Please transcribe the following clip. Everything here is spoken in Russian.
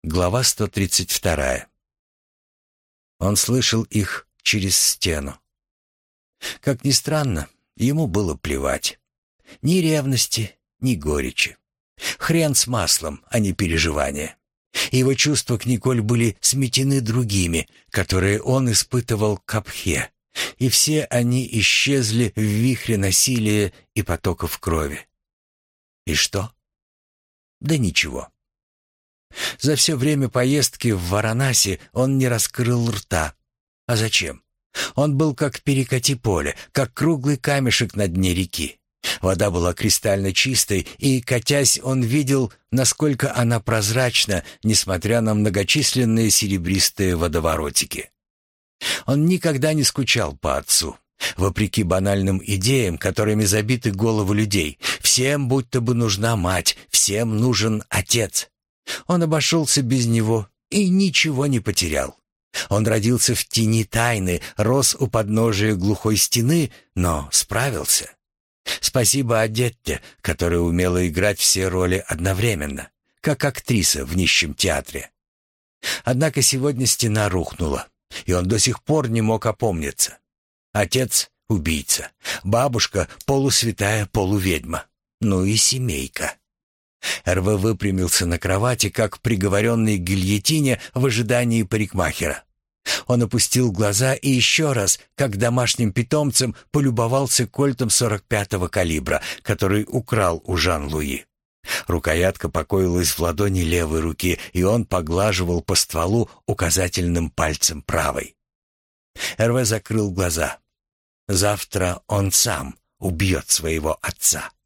Глава 132. Он слышал их через стену. Как ни странно, ему было плевать. Ни ревности, ни горечи. Хрен с маслом, а не переживания. Его чувства к Николь были сметены другими, которые он испытывал к Абхе, и все они исчезли в вихре насилия и потоков крови. И что? Да ничего. За все время поездки в Варанаси он не раскрыл рта. А зачем? Он был как перекати поле, как круглый камешек на дне реки. Вода была кристально чистой, и, катясь, он видел, насколько она прозрачна, несмотря на многочисленные серебристые водоворотики. Он никогда не скучал по отцу. Вопреки банальным идеям, которыми забиты головы людей, всем будто бы нужна мать, всем нужен отец. Он обошелся без него и ничего не потерял. Он родился в тени тайны, рос у подножия глухой стены, но справился. Спасибо Адетте, которая умела играть все роли одновременно, как актриса в нищем театре. Однако сегодня стена рухнула, и он до сих пор не мог опомниться. Отец — убийца, бабушка — полусвятая полуведьма. Ну и семейка. Эрве выпрямился на кровати, как приговоренный к гильотине в ожидании парикмахера. Он опустил глаза и еще раз, как домашним питомцем, полюбовался кольтом 45-го калибра, который украл у Жан-Луи. Рукоятка покоилась в ладони левой руки, и он поглаживал по стволу указательным пальцем правой. Эрве закрыл глаза. Завтра он сам убьет своего отца.